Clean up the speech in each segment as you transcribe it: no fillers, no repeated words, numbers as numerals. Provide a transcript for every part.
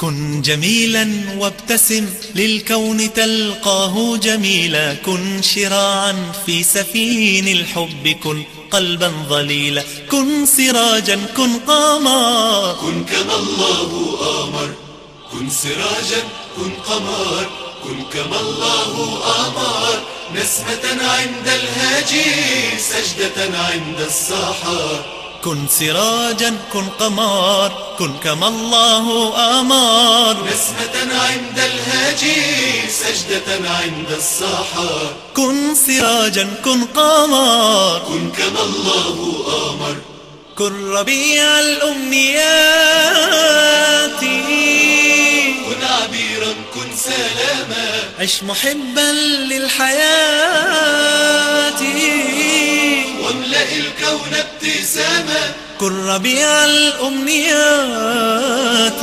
كن جميلا وابتسم للكون تلقاه جميلا، كن شراعا في سفين الحب، كن قلبا ظليلا، كن سراجا كن قمر، كن كما الله آمر، كن سراجا كن قمر، كن كما الله آمر، نسمة عند الهاجي، سجدة عند السحر. كن سراجا كن قمر، كن كما الله أمر، نسمة عند الهاجي، سجدة عند السحر. كن سراجا كن قمر، كن كما الله آمر، كن ربيع الأمنيات، كن عبيرا كن سلاما، عش محبا للحياة، واملأ الكون ابتساما. كن ربيع الأمنيات،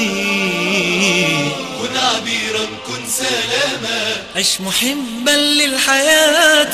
كن عبيرا كن سلاما، عش محبا للحياة،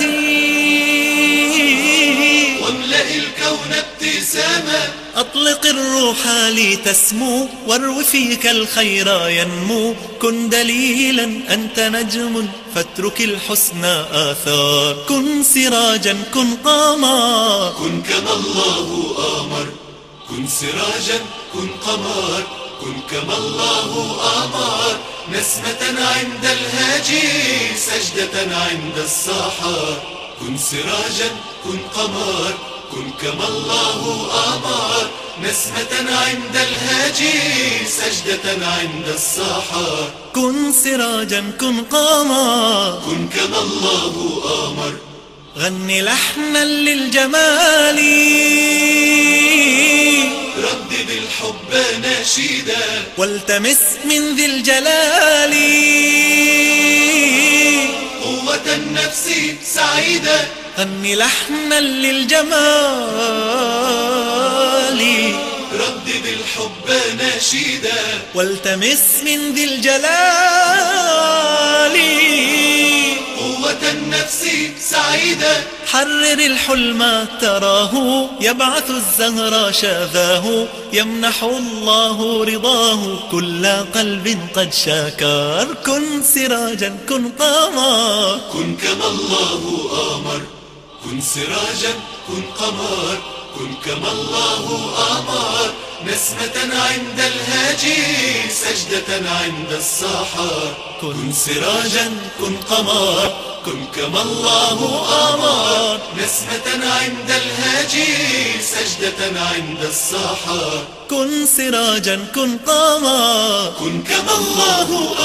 واملأ الكون ابتساما. أطلق الروح لتسمو، وارو فيك الخير ينمو، كن دليلا أنت نجم، فاترك الحسن آثار، كن سراجا كن قمر، كن كما الله آمر، كن سراجا كن قمر، كن كما الله آمر، نسمة عند الهاجي، سجدة عند السحر. كن سراجا كن قمر، كن كما الله آمر، نسمة عند الهاجي، سجدة عند السحر. كن سراجا كن قمر، كن كما الله آمر، غني لحنا للجمال، ردد الحب نشيدا، والتمس من ذي الجلال قوة النفس سعيدا. غني لحنا للجمال، ردد الحب نشيدا، والتمس من ذي الجلال قوة النفس سعيدا. حرر الحلم تراه، يبعث الزهر شاذاه، يمنح الله رضاه كل قلب قد شاكر. كن سراجا كن قمر، كن كما الله آمر، كن سراجا كن قمر، كن كما الله آمر، نسمة عند الهاجي، سجدة عند السحر. كن سراجا كن قمر، كن كما الله أمر، نسمة عند الهاجي، سجدة عند السحر. كن سراجا كن قمر، كن كما الله